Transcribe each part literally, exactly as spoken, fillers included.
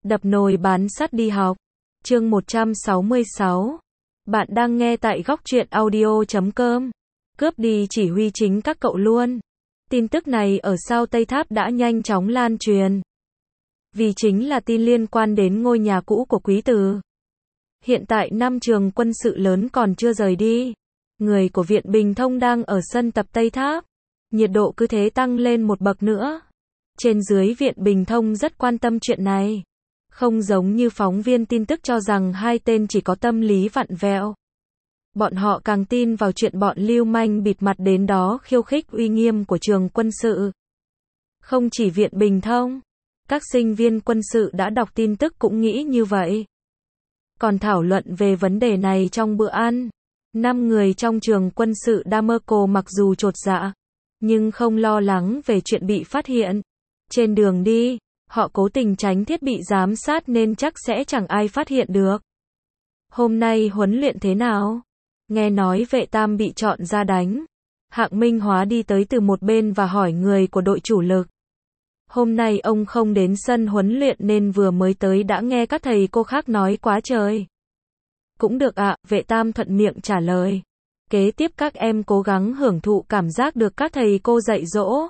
Đập nồi bán sắt đi học. Chương một trăm sáu mươi sáu. Bạn đang nghe tại góc truyện audio chấm com. Cướp đi chỉ huy chính các cậu luôn. Tin tức này ở sao Tây Tháp đã nhanh chóng lan truyền. Vì chính là tin liên quan đến ngôi nhà cũ của quý tử. Hiện tại năm trường quân sự lớn còn chưa rời đi. Người của Viện Bình Thông đang ở sân tập Tây Tháp. Nhiệt độ cứ thế tăng lên một bậc nữa. Trên dưới Viện Bình Thông rất quan tâm chuyện này. Không giống như phóng viên tin tức cho rằng hai tên chỉ có tâm lý vặn vẹo. Bọn họ càng tin vào chuyện bọn lưu manh bịt mặt đến đó khiêu khích uy nghiêm của trường quân sự. Không chỉ Viện Bình Thông, các sinh viên quân sự đã đọc tin tức cũng nghĩ như vậy. Còn thảo luận về vấn đề này trong bữa ăn, năm người trong trường quân sự Damerco mặc dù chột dạ, nhưng không lo lắng về chuyện bị phát hiện. Trên đường đi, họ cố tình tránh thiết bị giám sát nên chắc sẽ chẳng ai phát hiện được. Hôm nay huấn luyện thế nào? Nghe nói vệ tam bị chọn ra đánh. Hạng Minh Hóa đi tới từ một bên và hỏi người của đội chủ lực. Hôm nay ông không đến sân huấn luyện nên vừa mới tới đã nghe các thầy cô khác nói quá trời. Cũng được ạ, vệ tam thuận miệng trả lời. Kế tiếp các em cố gắng hưởng thụ cảm giác được các thầy cô dạy dỗ.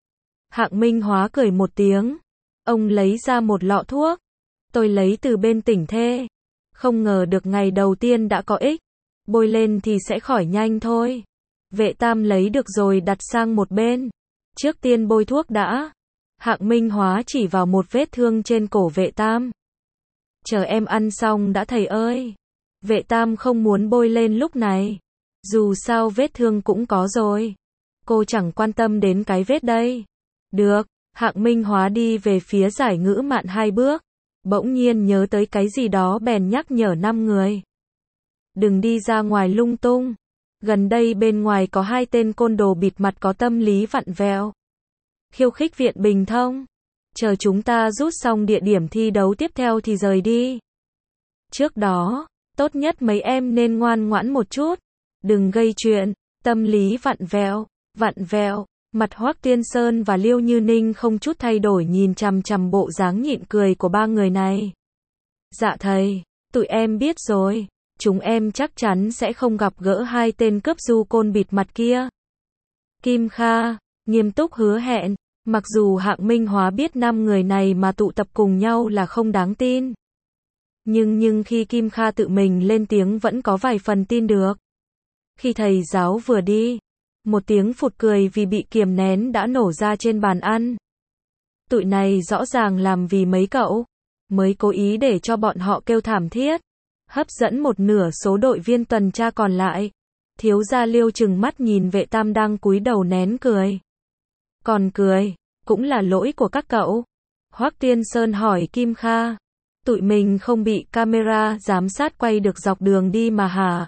Hạng Minh Hóa cười một tiếng. Ông lấy ra một lọ thuốc. Tôi lấy từ bên tỉnh thê. Không ngờ được ngày đầu tiên đã có ích. Bôi lên thì sẽ khỏi nhanh thôi. Vệ tam lấy được rồi đặt sang một bên. Trước tiên bôi thuốc đã. Hạng Minh Hóa chỉ vào một vết thương trên cổ vệ tam. Chờ em ăn xong đã thầy ơi. Vệ tam không muốn bôi lên lúc này. Dù sao vết thương cũng có rồi. Cô chẳng quan tâm đến cái vết đây. Được. Hạng Minh Hóa đi về phía giải ngữ mạn hai bước. Bỗng nhiên nhớ tới cái gì đó bèn nhắc nhở năm người. Đừng đi ra ngoài lung tung. Gần đây bên ngoài có hai tên côn đồ bịt mặt có tâm lý vặn vẹo. Khiêu khích Viện Bình Thông. Chờ chúng ta rút xong địa điểm thi đấu tiếp theo thì rời đi. Trước đó, tốt nhất mấy em nên ngoan ngoãn một chút. Đừng gây chuyện. Tâm lý vặn vẹo. Vặn vẹo. Mặt Hoắc Tiên Sơn và Liêu Như Ninh không chút thay đổi nhìn chằm chằm bộ dáng nhịn cười của ba người này. Dạ thầy, tụi em biết rồi. Chúng em chắc chắn sẽ không gặp gỡ hai tên cướp du côn bịt mặt kia. Kim Kha nghiêm túc hứa hẹn. Mặc dù Hạng Minh Hóa biết năm người này mà tụ tập cùng nhau là không đáng tin. Nhưng nhưng khi Kim Kha tự mình lên tiếng vẫn có vài phần tin được. Khi thầy giáo vừa đi, một tiếng phụt cười vì bị kiềm nén đã nổ ra trên bàn ăn. Tụi này rõ ràng làm vì mấy cậu, mới cố ý để cho bọn họ kêu thảm thiết, hấp dẫn một nửa số đội viên tuần tra còn lại. Thiếu gia Liêu trừng mắt nhìn vệ tam đang cúi đầu nén cười. Còn cười, cũng là lỗi của các cậu. Hoắc Tiên Sơn hỏi Kim Kha, tụi mình không bị camera giám sát quay được dọc đường đi mà hả?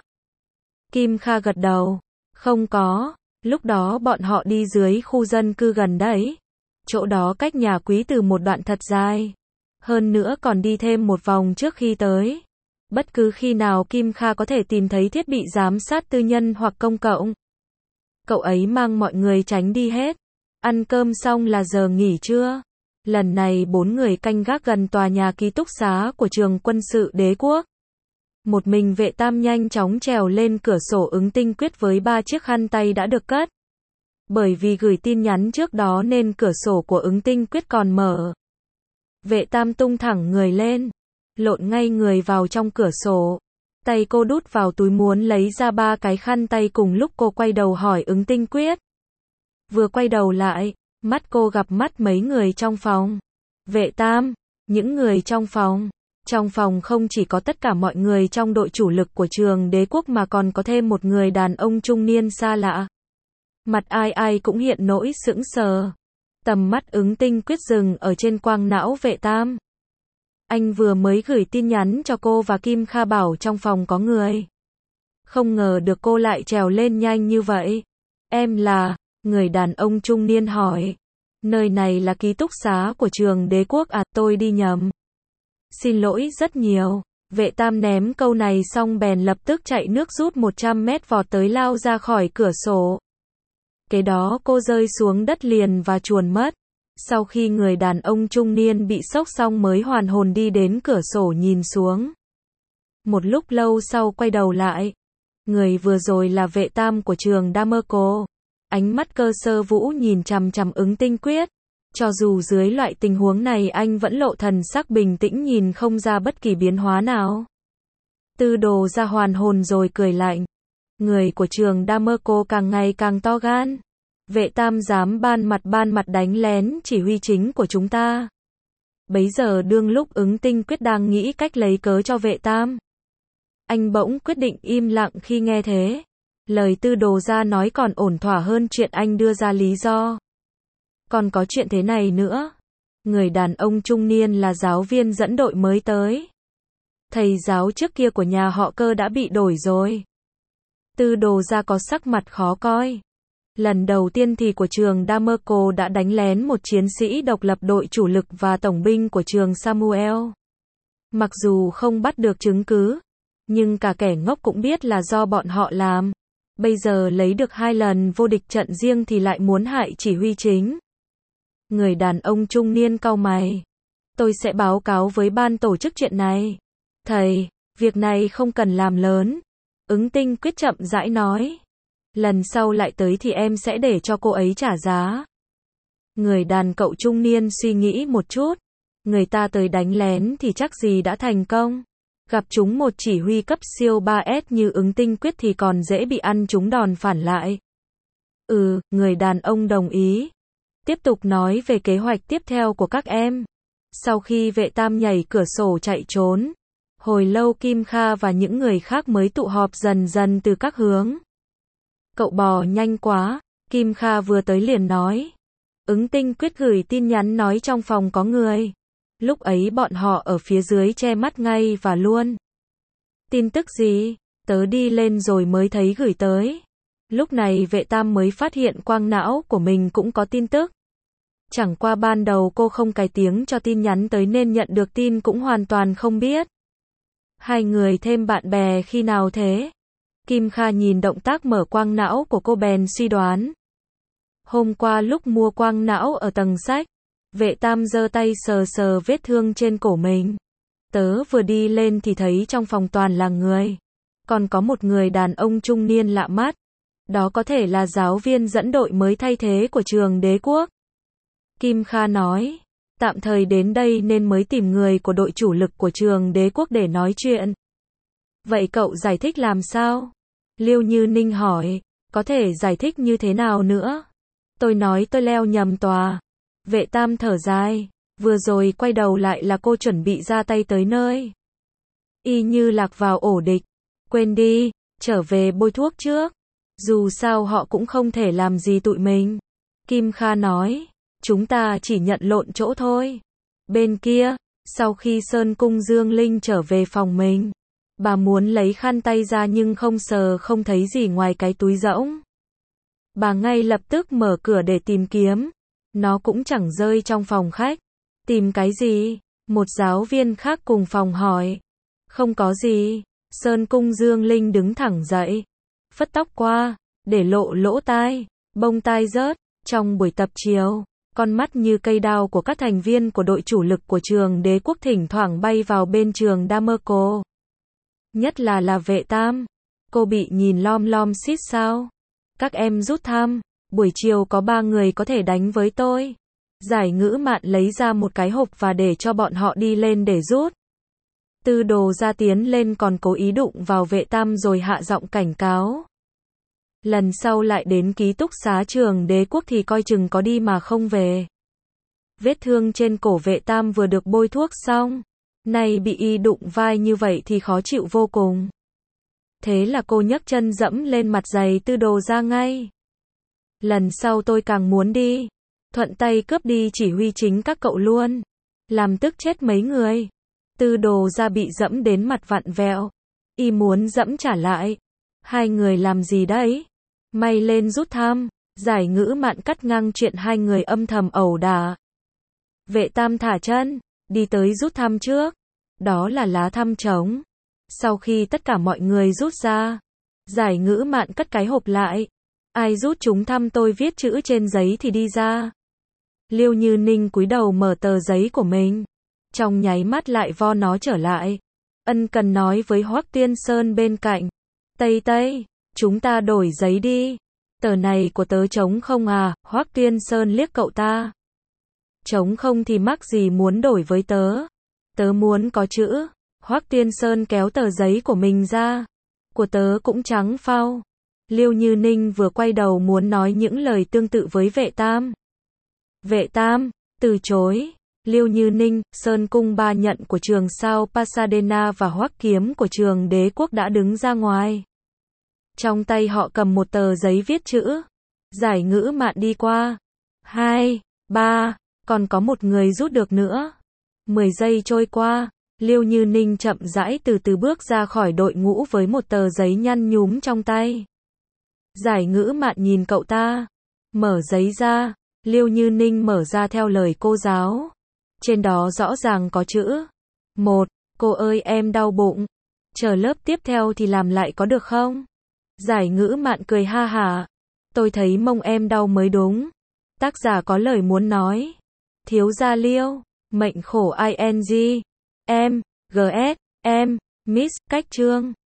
Kim Kha gật đầu, không có. Lúc đó bọn họ đi dưới khu dân cư gần đấy. Chỗ đó cách nhà quý tử một đoạn thật dài. Hơn nữa còn đi thêm một vòng trước khi tới. Bất cứ khi nào Kim Kha có thể tìm thấy thiết bị giám sát tư nhân hoặc công cộng, cậu ấy mang mọi người tránh đi hết. Ăn cơm xong là giờ nghỉ trưa. Lần này bốn người canh gác gần tòa nhà ký túc xá của trường quân sự Đế quốc. Một mình vệ tam nhanh chóng trèo lên cửa sổ ứng tinh quyết với ba chiếc khăn tay đã được cất. Bởi vì gửi tin nhắn trước đó nên cửa sổ của ứng tinh quyết còn mở. Vệ tam tung thẳng người lên, lộn ngay người vào trong cửa sổ. Tay cô đút vào túi muốn lấy ra ba cái khăn tay cùng lúc cô quay đầu hỏi ứng tinh quyết. Vừa quay đầu lại, mắt cô gặp mắt mấy người trong phòng. Vệ tam, những người trong phòng. Trong phòng không chỉ có tất cả mọi người trong đội chủ lực của trường Đế quốc mà còn có thêm một người đàn ông trung niên xa lạ. Mặt ai ai cũng hiện nỗi sững sờ. Tầm mắt ứng tinh quyết dừng ở trên quang não vệ tam. Anh vừa mới gửi tin nhắn cho cô và Kim Kha bảo trong phòng có người. Không ngờ được cô lại trèo lên nhanh như vậy. Em là, người đàn ông trung niên hỏi. Nơi này là ký túc xá của trường Đế quốc à, tôi đi nhầm. Xin lỗi rất nhiều. Vệ tam ném câu này xong bèn lập tức chạy nước rút một trăm mét vọt tới lao ra khỏi cửa sổ. Kế đó cô rơi xuống đất liền và chuồn mất. Sau khi người đàn ông trung niên bị sốc xong mới hoàn hồn đi đến cửa sổ nhìn xuống. Một lúc lâu sau quay đầu lại. Người vừa rồi là vệ tam của trường Damerco. Ánh mắt Cơ Sơ Vũ nhìn chằm chằm Ứng Tinh Quyết. Cho dù dưới loại tình huống này anh vẫn lộ thần sắc bình tĩnh nhìn không ra bất kỳ biến hóa nào. Tư Đồ ra hoàn hồn rồi cười lạnh. Người của trường Damerco càng ngày càng to gan. Vệ tam dám ban mặt ban mặt đánh lén chỉ huy chính của chúng ta. Bấy giờ đương lúc Ứng Tinh Quyết đang nghĩ cách lấy cớ cho vệ tam. Anh bỗng quyết định im lặng khi nghe thế. Lời Tư Đồ ra nói còn ổn thỏa hơn chuyện anh đưa ra lý do. Còn có chuyện thế này nữa. Người đàn ông trung niên là giáo viên dẫn đội mới tới. Thầy giáo trước kia của nhà họ Cơ đã bị đổi rồi. Tư Đồ ra có sắc mặt khó coi. Lần đầu tiên thì của trường Damerco đã đánh lén một chiến sĩ độc lập đội chủ lực và tổng binh của trường Samuel. Mặc dù không bắt được chứng cứ, nhưng cả kẻ ngốc cũng biết là do bọn họ làm. Bây giờ lấy được hai lần vô địch trận riêng thì lại muốn hại chỉ huy chính. Người đàn ông trung niên cau mày. Tôi sẽ báo cáo với ban tổ chức chuyện này. Thầy, việc này không cần làm lớn. Ứng Tinh Quyết chậm rãi nói. Lần sau lại tới thì em sẽ để cho cô ấy trả giá. Người đàn cậu trung niên suy nghĩ một chút. Người ta tới đánh lén thì chắc gì đã thành công. Gặp chúng một chỉ huy cấp siêu ba S như Ứng Tinh Quyết thì còn dễ bị ăn chúng đòn phản lại. Ừ, người đàn ông đồng ý. Tiếp tục nói về kế hoạch tiếp theo của các em. Sau khi vệ tam nhảy cửa sổ chạy trốn, hồi lâu Kim Kha và những người khác mới tụ họp dần dần từ các hướng. Cậu bò nhanh quá, Kim Kha vừa tới liền nói. Ứng Tinh Quyết gửi tin nhắn nói trong phòng có người. Lúc ấy bọn họ ở phía dưới che mắt ngay và luôn. Tin tức gì? Tớ đi lên rồi mới thấy gửi tới. Lúc này vệ tam mới phát hiện quang não của mình cũng có tin tức. Chẳng qua ban đầu cô không cài tiếng cho tin nhắn tới nên nhận được tin cũng hoàn toàn không biết. Hai người thêm bạn bè khi nào thế? Kim Kha nhìn động tác mở quang não của cô bèn suy đoán. Hôm qua lúc mua quang não ở tầng sách, vệ tam giơ tay sờ sờ vết thương trên cổ mình. Tớ vừa đi lên thì thấy trong phòng toàn là người. Còn có một người đàn ông trung niên lạ mắt. Đó có thể là giáo viên dẫn đội mới thay thế của trường Đế Quốc. Kim Kha nói, tạm thời đến đây nên mới tìm người của đội chủ lực của trường Đế Quốc để nói chuyện. Vậy cậu giải thích làm sao? Liêu Như Ninh hỏi, có thể giải thích như thế nào nữa? Tôi nói tôi leo nhầm tòa. Vệ tam thở dài, vừa rồi quay đầu lại là cô chuẩn bị ra tay tới nơi. Y như lạc vào ổ địch. Quên đi, trở về bôi thuốc trước. Dù sao họ cũng không thể làm gì tụi mình. Kim Kha nói, chúng ta chỉ nhận lộn chỗ thôi. Bên kia, sau khi Sơn Cung Dương Linh trở về phòng mình, bà muốn lấy khăn tay ra nhưng không sờ không thấy gì ngoài cái túi rỗng. Bà ngay lập tức mở cửa để tìm kiếm. Nó cũng chẳng rơi trong phòng khách. Tìm cái gì? Một giáo viên khác cùng phòng hỏi. Không có gì. Sơn Cung Dương Linh đứng thẳng dậy. Phất tóc qua, để lộ lỗ tai, bông tai rớt. Trong buổi tập chiều, con mắt như cây đao của các thành viên của đội chủ lực của trường Đế Quốc thỉnh thoảng bay vào bên trường Damerco. Nhất là là vệ tam. Cô bị nhìn lom lom xít sao? Các em rút thăm. Buổi chiều có ba người có thể đánh với tôi. Giải Ngữ Mạn lấy ra một cái hộp và để cho bọn họ đi lên để rút. Tư Đồ ra tiến lên còn cố ý đụng vào vệ tam rồi hạ giọng cảnh cáo. Lần sau lại đến ký túc xá trường Đế Quốc thì coi chừng có đi mà không về. Vết thương trên cổ vệ tam vừa được bôi thuốc xong. Nay bị y đụng vai như vậy thì khó chịu vô cùng. Thế là cô nhấc chân dẫm lên mặt giày Tư Đồ ra ngay. Lần sau tôi càng muốn đi. Thuận tay cướp đi chỉ huy chính các cậu luôn. Làm tức chết mấy người. Tư Đồ ra bị dẫm đến mặt vặn vẹo. Y muốn dẫm trả lại. Hai người làm gì đấy? May lên rút thăm. Giải Ngữ Mạn cắt ngang chuyện hai người âm thầm ẩu đả. Vệ tam thả chân. Đi tới rút thăm trước. Đó là lá thăm trống. Sau khi tất cả mọi người rút ra, Giải Ngữ Mạn cất cái hộp lại. Ai rút chúng thăm tôi viết chữ trên giấy thì đi ra. Liêu Như Ninh cúi đầu mở tờ giấy của mình. Trong nháy mắt lại vo nó trở lại. Ân cần nói với Hoắc Tiên Sơn bên cạnh. Tây Tây, chúng ta đổi giấy đi. Tờ này của tớ trống không à? Hoắc Tiên Sơn liếc cậu ta. Trống không thì mắc gì muốn đổi với tớ. Tớ muốn có chữ. Hoắc Tiên Sơn kéo tờ giấy của mình ra. Của tớ cũng trắng phau. Liêu Như Ninh vừa quay đầu muốn nói những lời tương tự với vệ tam. Vệ tam, từ chối. Liêu Như Ninh, Sơn Cung ba nhận của trường sao Pasadena và Hoắc Kiếm của trường Đế Quốc đã đứng ra ngoài. Trong tay họ cầm một tờ giấy viết chữ. Giải Ngữ Mạn đi qua. Hai, ba, còn có một người rút được nữa. Mười giây trôi qua. Liêu Như Ninh chậm rãi từ từ bước ra khỏi đội ngũ với một tờ giấy nhăn nhúm trong tay. Giải Ngữ Mạn nhìn cậu ta. Mở giấy ra. Liêu Như Ninh mở ra theo lời cô giáo. Trên đó rõ ràng có chữ. Một, cô ơi em đau bụng. Chờ lớp tiếp theo thì làm lại có được không? Giải Ngữ Mạn cười ha hả. Tôi thấy mông em đau mới đúng. Tác giả có lời muốn nói. Thiếu gia Liêu, mệnh khổ ing. Em, gs, em, miss, cách chương.